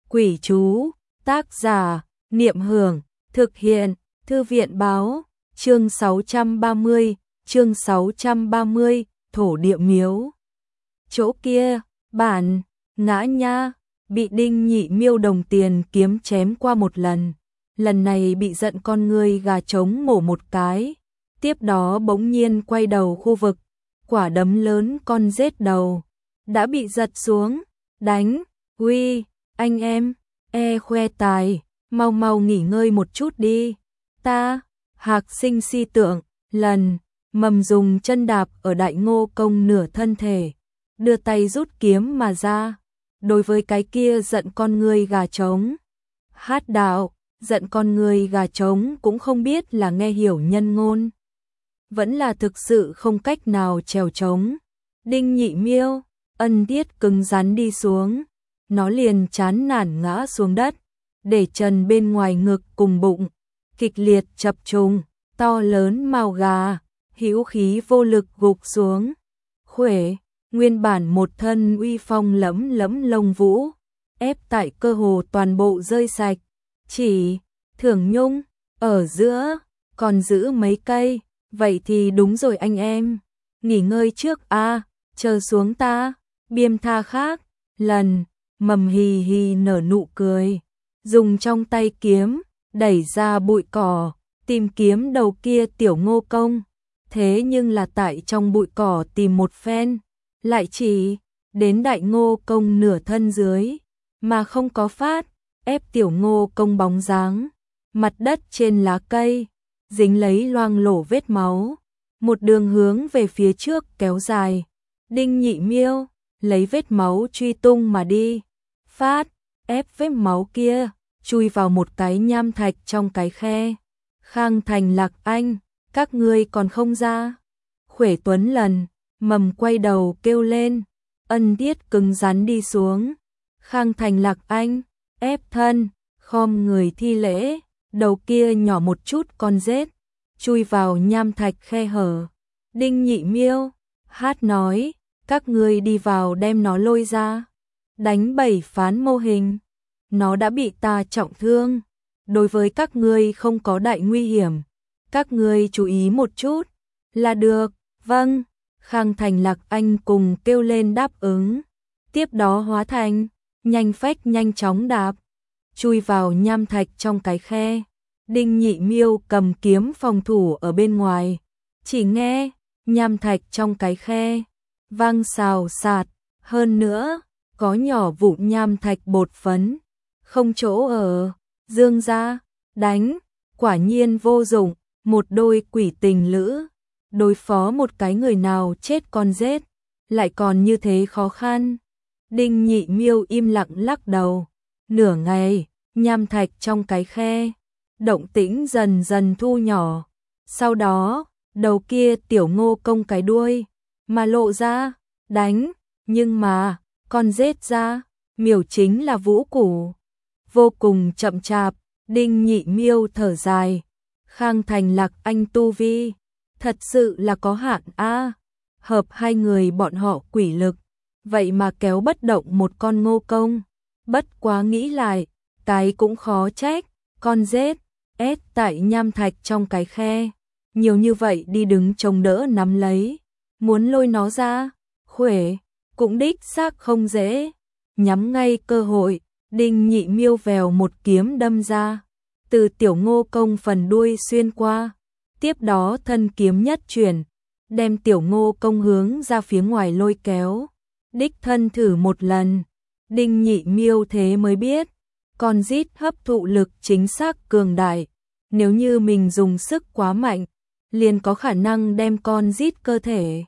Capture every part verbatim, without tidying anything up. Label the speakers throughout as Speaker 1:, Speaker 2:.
Speaker 1: Quỷ chú, tác giả, Niệm Hưởng, thực hiện, Thư viện báo, chương sáu trăm ba mươi, chương sáu trăm ba mươi, thổ địa miếu. Chỗ kia, bản, ngã nha, bị Đinh Nhị Miêu đồng tiền kiếm chém qua một lần. Lần này bị giận con ngươi gà trống mổ một cái. Tiếp đó bỗng nhiên quay đầu khu vực, quả đấm lớn con rết đầu. Đã bị giật xuống, đánh, uy, anh em, e khoe tài, mau mau nghỉ ngơi một chút đi. Ta, Hạc Sinh si tưởng, lần, mầm dùng chân đạp ở Đại Ngô Công nửa thân thể, đưa tay rút kiếm mà ra. Đối với cái kia giận con ngươi gà trống. Hát đạo, giận con ngươi gà trống cũng không biết là nghe hiểu nhân ngôn, vẫn là thực sự không cách nào trèo trống. Đinh Nhị Miêu, ân tiết cứng rắn đi xuống, nó liền chán nản ngã xuống đất, để trần bên ngoài ngực cùng bụng, kịch liệt chập trùng, to lớn mào gà, hữu khí vô lực gục xuống. Khuể, nguyên bản một thân uy phong lẫm lẫm lông vũ, ép tại cơ hồ toàn bộ rơi sạch, chỉ Thưởng Nhung ở giữa còn giữ mấy cây. Vậy thì đúng rồi anh em, nghỉ ngơi trước a, à, chờ xuống ta, biêm tha khác. Lần, mầm hì hì nở nụ cười, dùng trong tay kiếm, đẩy ra bụi cỏ, tìm kiếm đầu kia tiểu Ngô Công. Thế nhưng là tại trong bụi cỏ tìm một phen, lại chỉ đến Đại Ngô Công nửa thân dưới, mà không có phát, ép tiểu Ngô Công bóng dáng. Mặt đất trên lá cây dính lấy loang lổ vết máu, một đường hướng về phía trước kéo dài. Đinh Nhị Miêu lấy vết máu truy tung mà đi, phát, ép vết máu kia chui vào một cái nham thạch trong cái khe. Khang Thành Lạc Anh, các ngươi còn không ra? Khuể Tuấn lần, mầm quay đầu kêu lên, ân tiết cứng rắn đi xuống. Khang Thành Lạc Anh, ép thân, khom người thi lễ. Đầu kia nhỏ một chút con rết, chui vào nham thạch khe hở. Đinh Nhị Miêu, hát nói, các ngươi đi vào đem nó lôi ra, đánh bảy phán mô hình. Nó đã bị ta trọng thương, đối với các ngươi không có đại nguy hiểm, các ngươi chú ý một chút là được. Vâng, Khang Thành Lạc Anh cùng kêu lên đáp ứng. Tiếp đó hóa thành nhanh phách nhanh chóng đạp, chui vào nham thạch trong cái khe. Đinh Nhị Miêu cầm kiếm phòng thủ ở bên ngoài, chỉ nghe nham thạch trong cái khe vang xào xạc, hơn nữa có nhỏ vụn nham thạch bột phấn, không chỗ ở. Dương ra, đánh, quả nhiên vô dụng. Một đôi quỷ tình lữ đối phó một cái người nào chết con rết, lại còn như thế khó khăn. Đinh Nhị Miêu im lặng lắc đầu. Nửa ngày, nham thạch trong cái khe động tĩnh dần dần thu nhỏ. Sau đó, đầu kia tiểu Ngô Công cái đuôi mà lộ ra, đánh, nhưng mà con rết ra, miểu chính là vũ củ, vô cùng chậm chạp. Đinh Nhị Miêu thở dài, Khang Thành Lạc Anh tu vi thật sự là có hạn a, à, hợp hai người bọn họ quỷ lực, vậy mà kéo bất động một con Ngô Công. Bất quá nghĩ lại, cái cũng khó trách, con rết ép tại nham thạch trong cái khe, nhiều như vậy đi đứng chống đỡ nắm lấy, muốn lôi nó ra, Khuể cũng đích xác không dễ. Nhắm ngay cơ hội, Đinh Nhị Miêu vèo một kiếm đâm ra, từ tiểu Ngô Công phần đuôi xuyên qua. Tiếp đó thân kiếm nhất chuyển, đem tiểu Ngô Công hướng ra phía ngoài lôi kéo. Đích thân thử một lần, Đinh Nhị Miêu thế mới biết, con rít hấp thụ lực chính xác cường đại, nếu như mình dùng sức quá mạnh, liền có khả năng đem con rít cơ thể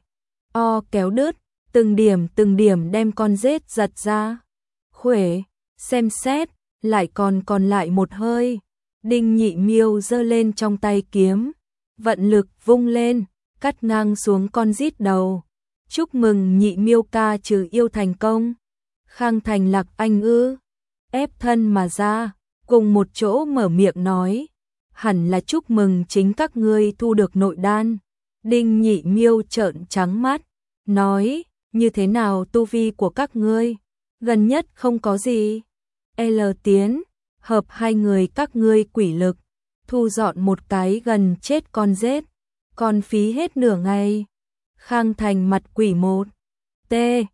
Speaker 1: o kéo đứt, từng điểm từng điểm đem con rết giật ra. Khuể xem xét, lại còn còn lại một hơi. Đinh Nhị Miêu giơ lên trong tay kiếm, vận lực vung lên, cắt ngang xuống con rít đầu. Chúc mừng Nhị Miêu ca trừ yêu thành công. Khang Thành Lạc Anh ư, ép thân mà ra, cùng một chỗ mở miệng nói, hẳn là chúc mừng chính các ngươi thu được nội đan. Đinh Nhị Miêu trợn trắng mắt, nói, như thế nào tu vi của các ngươi? Gần nhất không có gì. L tiến, hợp hai người các ngươi quỷ lực, thu dọn một cái gần chết con rết, còn phí hết nửa ngày. Khang Thành mặt quỷ một. T.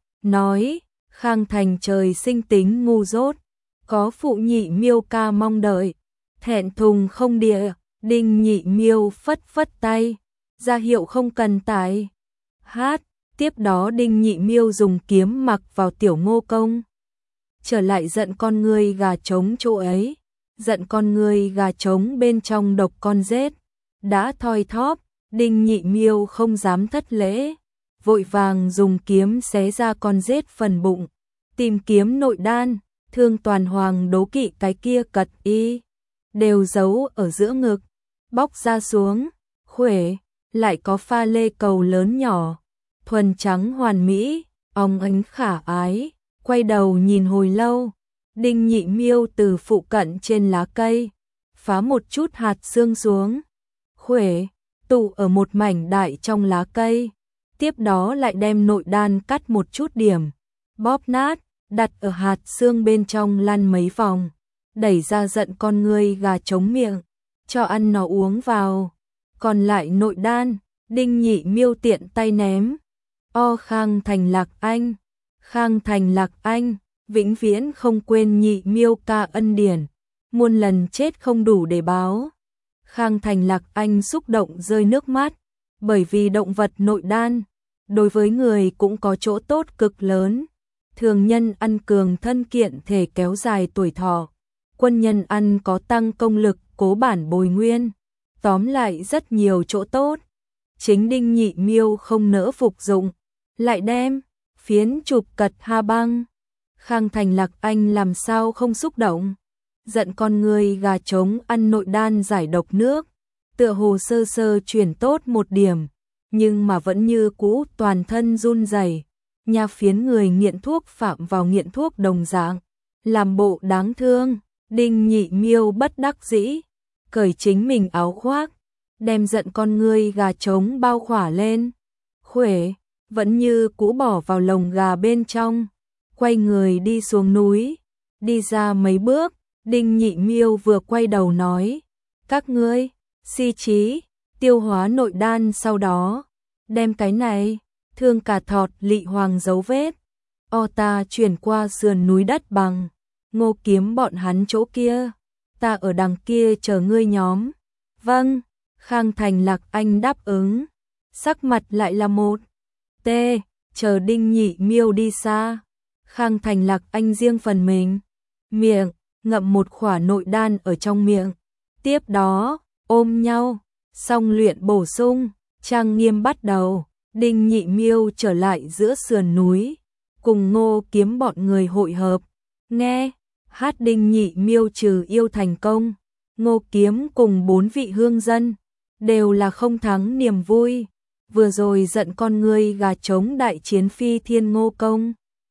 Speaker 1: Nói, Khang Thành trời sinh tính ngu dốt, có phụ nhị miêu ca mong đợi, thẹn thùng không địa, Đinh Nhị Miêu phất phất tay, ra hiệu không cần tải. Hát, tiếp đó Đinh Nhị Miêu dùng kiếm mặc vào tiểu Ngô Công. Trở lại giận con ngươi gà trống chỗ ấy, giận con ngươi gà trống bên trong độc con rết, đã thoi thóp, Đinh Nhị Miêu không dám thất lễ, vội vàng dùng kiếm xé ra con rết phần bụng, tìm kiếm nội đan, Thương Toàn Hoàng đố kỵ cái kia cật y, đều giấu ở giữa ngực, bóc ra xuống, khuể, lại có pha lê cầu lớn nhỏ, thuần trắng hoàn mỹ, óng ánh khả ái, quay đầu nhìn hồi lâu, Đinh Nhị Miêu từ phụ cận trên lá cây, phá một chút hạt xương xuống, khuể, tụ ở một mảnh đại trong lá cây, tiếp đó lại đem nội đan cắt một chút điểm, bóp nát, đặt ở hạt xương bên trong lăn mấy vòng, đẩy ra giận con ngươi gà trống miệng, cho ăn nó uống vào, còn lại nội đan, Đinh Nhị Miêu tiện tay ném. O Khang Thành Lạc Anh, Khang Thành Lạc Anh, vĩnh viễn không quên Nhị Miêu ca ân điển, muôn lần chết không đủ để báo. Khang Thành Lạc Anh xúc động rơi nước mắt, bởi vì động vật nội đan, đối với người cũng có chỗ tốt cực lớn. Thường nhân ăn cường thân kiện thể kéo dài tuổi thọ, quân nhân ăn có tăng công lực cố bản bồi nguyên, tóm lại rất nhiều chỗ tốt. Chính Đinh Nhị Miêu không nỡ phục dụng, lại đem phiến chụp cật ha băng. Khang Thành Lạc Anh làm sao không xúc động, giận con người gà trống ăn nội đan giải độc nước, tựa hồ sơ sơ chuyển tốt một điểm, nhưng mà vẫn như cũ toàn thân run rẩy, nha phiến người nghiện thuốc phạm vào nghiện thuốc đồng dạng, làm bộ đáng thương. Đinh Nhị Miêu bất đắc dĩ, cởi chính mình áo khoác, đem giận con ngươi gà trống bao khỏa lên, khuể, vẫn như cũ bỏ vào lồng gà bên trong, quay người đi xuống núi, đi ra mấy bước, Đinh Nhị Miêu vừa quay đầu nói, các ngươi, si trí, tiêu hóa nội đan sau đó, đem cái này, thương cả thọt lị hoàng dấu vết, o ta chuyển qua sườn núi đất bằng, Ngô Kiếm bọn hắn chỗ kia, ta ở đằng kia chờ ngươi nhóm. Vâng, Khang Thành Lạc Anh đáp ứng, sắc mặt lại là một. T, chờ Đinh Nhị Miêu đi xa, Khang Thành Lạc Anh riêng phần mình, miệng, ngậm một khỏa nội đan ở trong miệng, tiếp đó, ôm nhau, xong luyện bổ sung, trang nghiêm bắt đầu, Đinh Nhị Miêu trở lại giữa sườn núi, cùng Ngô Kiếm bọn người hội hợp, nghe, hát Đinh Nhị Miêu trừ yêu thành công, Ngô Kiếm cùng bốn vị hương dân, đều là không thắng niềm vui, vừa rồi giận con ngươi gà trống đại chiến phi thiên Ngô Công.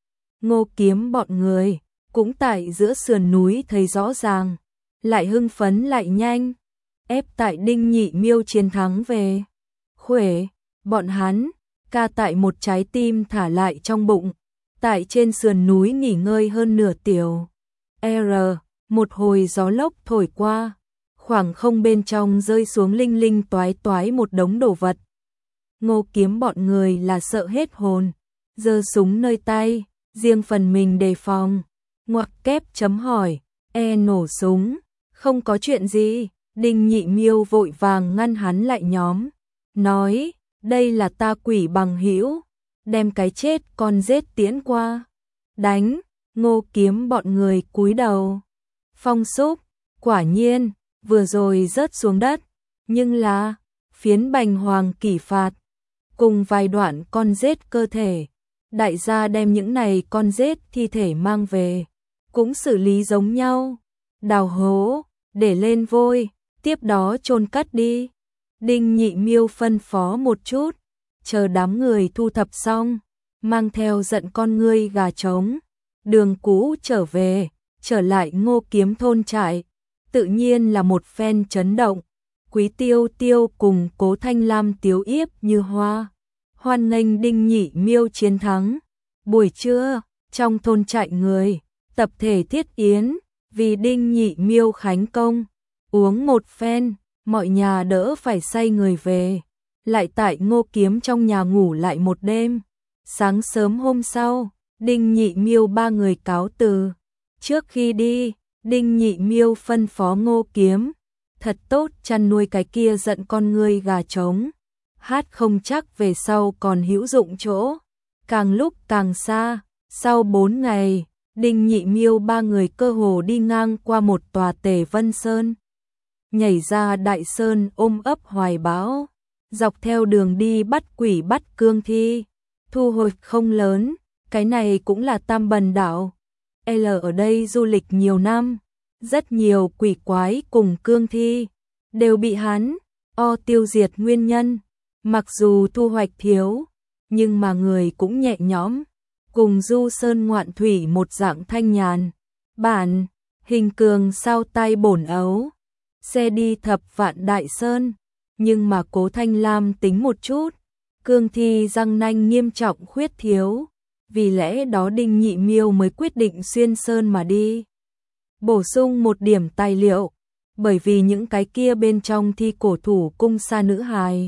Speaker 1: Ngô Kiếm bọn người, cũng tại giữa sườn núi thấy rõ ràng, lại hưng phấn lại nhanh, ép tại Đinh Nhị Miêu chiến thắng về. Khuể, bọn hắn, ca tại một trái tim thả lại trong bụng, tại trên sườn núi nghỉ ngơi hơn nửa tiểu. R, một hồi gió lốc thổi qua, khoảng không bên trong rơi xuống linh linh toái toái một đống đồ vật. Ngô Kiếm bọn người là sợ hết hồn, giơ súng nơi tay, riêng phần mình đề phòng. Ngoặc kép chấm hỏi, e nổ súng, không có chuyện gì, Đinh Nhị Miêu vội vàng ngăn hắn lại nhóm, nói, đây là ta quỷ bằng hữu, đem cái chết con rết tiễn qua, đánh. Ngô Kiếm bọn người cúi đầu, phong xúc, quả nhiên, vừa rồi rớt xuống đất, nhưng là, phiến bành hoàng kỷ phạt, cùng vài đoạn con rết cơ thể, đại gia đem những này con rết thi thể mang về, cũng xử lý giống nhau, đào hố, để lên vôi, tiếp đó chôn cất đi. Đinh Nhị Miêu phân phó một chút, chờ đám người thu thập xong, mang theo giận con ngươi gà trống, đường cũ trở về, trở lại Ngô Kiếm thôn trại, tự nhiên là một phen chấn động. Quý Tiêu Tiêu cùng Cố Thanh Lam tiếu yếp như hoa, hoan nghênh Đinh Nhị Miêu chiến thắng. Buổi trưa, trong thôn trại người, tập thể thiết yến, vì Đinh Nhị Miêu khánh công, uống một phen, mọi nhà đỡ phải say người về, lại tại Ngô Kiếm trong nhà ngủ lại một đêm. Sáng sớm hôm sau, Đinh Nhị Miêu ba người cáo từ. Trước khi đi, Đinh Nhị Miêu phân phó Ngô Kiếm, thật tốt chăn nuôi cái kia giận con ngươi gà trống. Hát không chắc về sau còn hữu dụng chỗ. Càng lúc càng xa, sau bốn ngày, Đinh Nhị Miêu ba người cơ hồ đi ngang qua một tòa Tề Vân Sơn. Nhảy ra Đại Sơn ôm ấp hoài bão, dọc theo đường đi bắt quỷ bắt cương thi, thu hồi không lớn, cái này cũng là Tam Bần Đảo. L ở đây du lịch nhiều năm, rất nhiều quỷ quái cùng cương thi, đều bị hắn o tiêu diệt nguyên nhân, mặc dù thu hoạch thiếu, nhưng mà người cũng nhẹ nhõm, cùng du sơn ngoạn thủy một dạng thanh nhàn. Bản, hình cường sao tay bổn ấu, xe đi thập vạn Đại Sơn, nhưng mà Cố Thanh Lam tính một chút, cương thi răng nanh nghiêm trọng khuyết thiếu, vì lẽ đó Đinh Nhị Miêu mới quyết định xuyên sơn mà đi. Bổ sung một điểm tài liệu, bởi vì những cái kia bên trong thi cổ thủ cung sa nữ hài.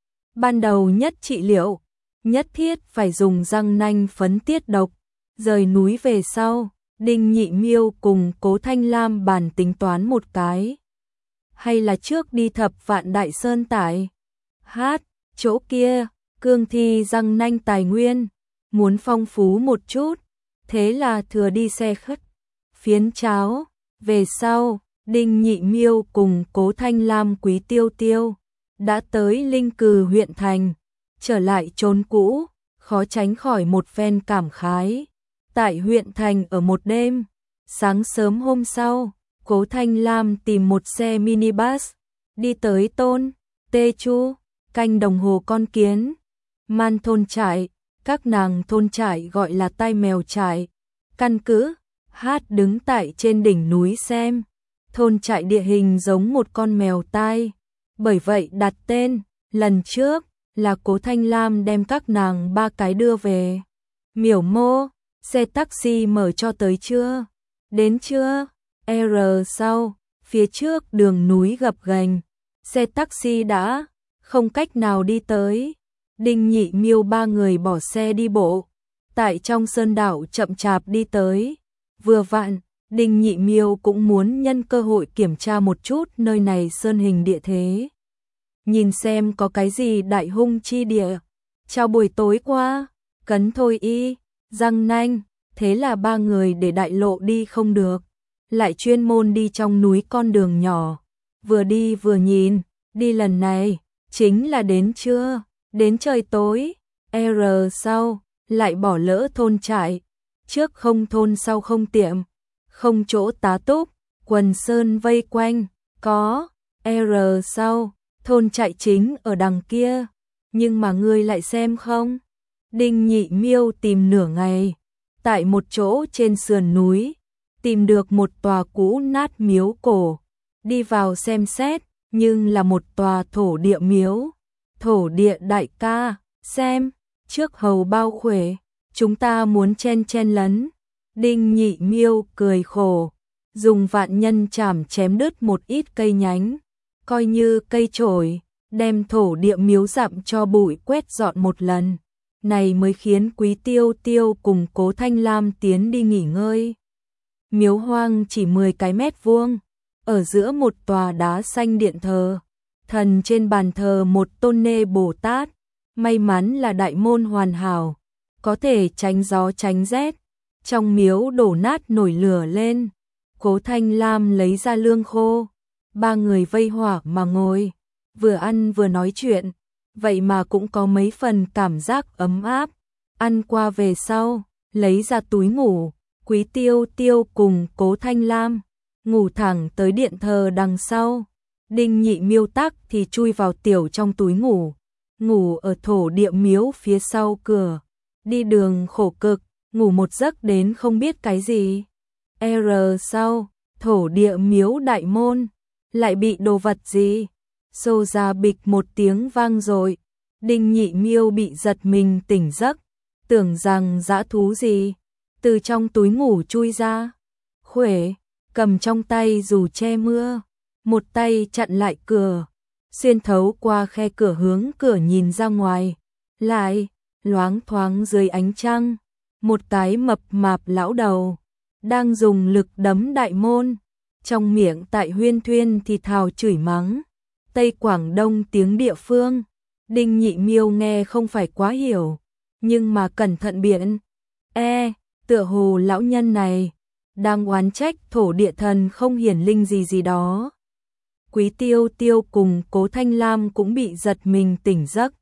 Speaker 1: Ban đầu nhất trị liệu, nhất thiết phải dùng răng nanh phấn tiết độc, rời núi về sau, Đinh Nhị Miêu cùng Cố Thanh Lam bàn tính toán một cái. Hay là trước đi thập vạn Đại Sơn tại hát, chỗ kia, cương thi răng nanh tài nguyên, muốn phong phú một chút, thế là thừa đi xe khất, phiến cháo. Về sau, Đinh Nhị Miêu cùng Cố Thanh Lam Quý Tiêu Tiêu đã tới Linh Cừ huyện thành, trở lại chốn cũ, khó tránh khỏi một phen cảm khái. Tại huyện thành ở một đêm, sáng sớm hôm sau, Cố Thanh Lam tìm một xe minibus, đi tới Tôn, Tê Chu, canh đồng hồ con kiến, Man thôn trại, các nàng thôn trại gọi là tai mèo trại, căn cứ, hát đứng tại trên đỉnh núi xem, thôn trại địa hình giống một con mèo tai, bởi vậy đặt tên, lần trước, là Cố Thanh Lam đem các nàng ba cái đưa về. Miểu Mô, xe taxi mở cho tới chưa? Đến chưa? R sau, phía trước đường núi gập ghềnh, xe taxi đã không cách nào đi tới. Đinh Nhị Miêu ba người bỏ xe đi bộ, tại trong sơn đảo chậm chạp đi tới. Vừa vặn, Đinh Nhị Miêu cũng muốn nhân cơ hội kiểm tra một chút nơi này sơn hình địa thế. Nhìn xem có cái gì đại hung chi địa. Chào buổi tối qua, cấn thôi y, răng nanh, thế là ba người để đại lộ đi không được, lại chuyên môn đi trong núi con đường nhỏ, vừa đi vừa nhìn, đi lần này, chính là đến trưa, đến trời tối, R sau, lại bỏ lỡ thôn trại, trước không thôn sau không tiệm, không chỗ tá túc, quần sơn vây quanh, có, R sau, thôn trại chính ở đằng kia, nhưng mà ngươi lại xem không? Đinh Nhị Miêu tìm nửa ngày, tại một chỗ trên sườn núi, tìm được một tòa cũ nát miếu cổ, đi vào xem xét, nhưng là một tòa thổ địa miếu. Thổ địa đại ca, xem, trước hầu bao khuể, chúng ta muốn chen chen lấn. Đinh Nhị Miêu cười khổ, dùng vạn nhân chảm chém đứt một ít cây nhánh, coi như cây chổi, đem thổ địa miếu dặm cho bụi quét dọn một lần. Này mới khiến Quý Tiêu Tiêu cùng Cố Thanh Lam tiến đi nghỉ ngơi. Miếu hoang chỉ mười cái mét vuông, ở giữa một tòa đá xanh điện thờ. Thần trên bàn thờ một tôn nê Bồ Tát, may mắn là đại môn hoàn hảo, có thể tránh gió tránh rét. Trong miếu đổ nát nổi lửa lên, Cố Thanh Lam lấy ra lương khô, ba người vây hỏa mà ngồi, vừa ăn vừa nói chuyện, vậy mà cũng có mấy phần cảm giác ấm áp. Ăn qua về sau, lấy ra túi ngủ, Quý Tiêu Tiêu cùng Cố Thanh Lam ngủ thẳng tới điện thờ đằng sau. Đinh Nhị Miêu tắc thì chui vào tiểu trong túi ngủ, ngủ ở thổ địa miếu phía sau cửa. Đi đường khổ cực, ngủ một giấc đến không biết cái gì. R sau, thổ địa miếu đại môn, lại bị đồ vật gì? Xô ra bịch một tiếng vang rồi. Đinh Nhị Miêu bị giật mình tỉnh giấc, tưởng rằng dã thú gì. từ trong túi ngủ chui ra. Khuể, cầm trong tay dù che mưa, một tay chặn lại cửa, xuyên thấu qua khe cửa hướng cửa nhìn ra ngoài. Lại, loáng thoáng dưới ánh trăng, một cái mập mạp lão đầu, đang dùng lực đấm đại môn, trong miệng tại huyên thuyên thì thào chửi mắng. Tây Quảng Đông tiếng địa phương, Đinh Nhị Miêu nghe không phải quá hiểu, nhưng mà cẩn thận biện. E, tựa hồ lão nhân này đang oán trách thổ địa thần không hiển linh gì gì đó. Quý Tiêu Tiêu cùng Cố Thanh Lam cũng bị giật mình tỉnh giấc.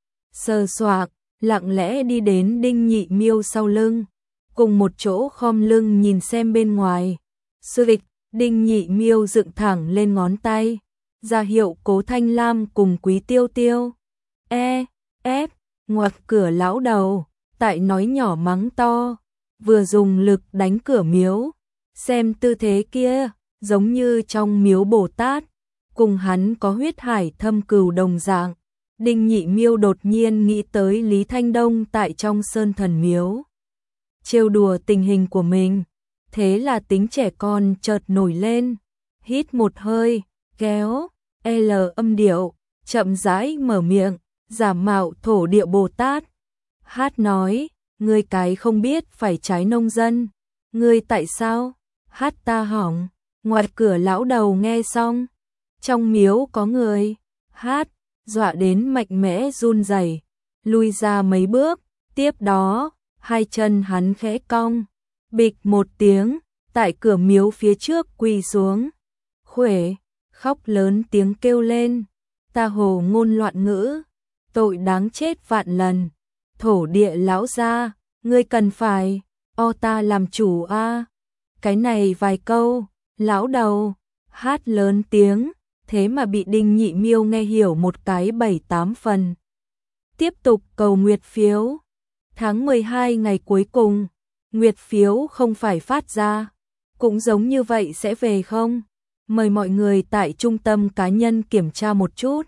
Speaker 1: Sờ soạc, lặng lẽ đi đến Đinh Nhị Miêu sau lưng, cùng một chỗ khom lưng nhìn xem bên ngoài. Sư vịch, Đinh Nhị Miêu dựng thẳng lên ngón tay, ra hiệu Cố Thanh Lam cùng Quý Tiêu Tiêu. E, ép, ngoặc cửa lão đầu, tại nói nhỏ mắng to, vừa dùng lực đánh cửa miếu. Xem tư thế kia, giống như trong miếu Bồ Tát, cùng hắn có huyết hải thâm cừu đồng dạng. Đinh Nhị Miêu đột nhiên nghĩ tới Lý Thanh Đông tại trong Sơn Thần Miếu, trêu đùa tình hình của mình, thế là tính trẻ con chợt nổi lên, hít một hơi, kéo, L âm điệu, chậm rãi mở miệng, giả mạo thổ địa Bồ Tát. Hát nói, ngươi cái không biết phải trái nông dân, ngươi tại sao? Hát ta hỏng. Ngoài cửa lão đầu nghe xong, trong miếu có người. Hát dọa đến mạnh mẽ run rẩy, lui ra mấy bước, tiếp đó, hai chân hắn khẽ cong, bịch một tiếng, tại cửa miếu phía trước quỳ xuống. Khuể, khóc lớn tiếng kêu lên, ta hồ ngôn loạn ngữ, tội đáng chết vạn lần. Thổ địa lão gia, ngươi cần phải o ta làm chủ a. Cái này vài câu, lão đầu hát lớn tiếng, thế mà bị Đinh Nhị Miêu nghe hiểu một cái bảy tám phần. Tiếp tục cầu nguyệt phiếu. Tháng mười hai ngày cuối cùng, nguyệt phiếu không phải phát ra, cũng giống như vậy sẽ về không? Mời mọi người tại trung tâm cá nhân kiểm tra một chút.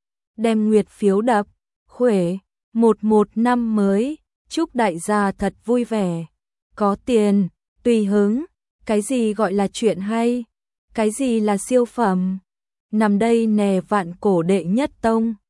Speaker 1: Đem nguyệt phiếu đập. Khuể, một một năm mới, chúc đại gia thật vui vẻ. Có tiền, tùy hứng. Cái gì gọi là chuyện hay? Cái gì là siêu phẩm? Nằm đây nè vạn cổ đệ nhất tông.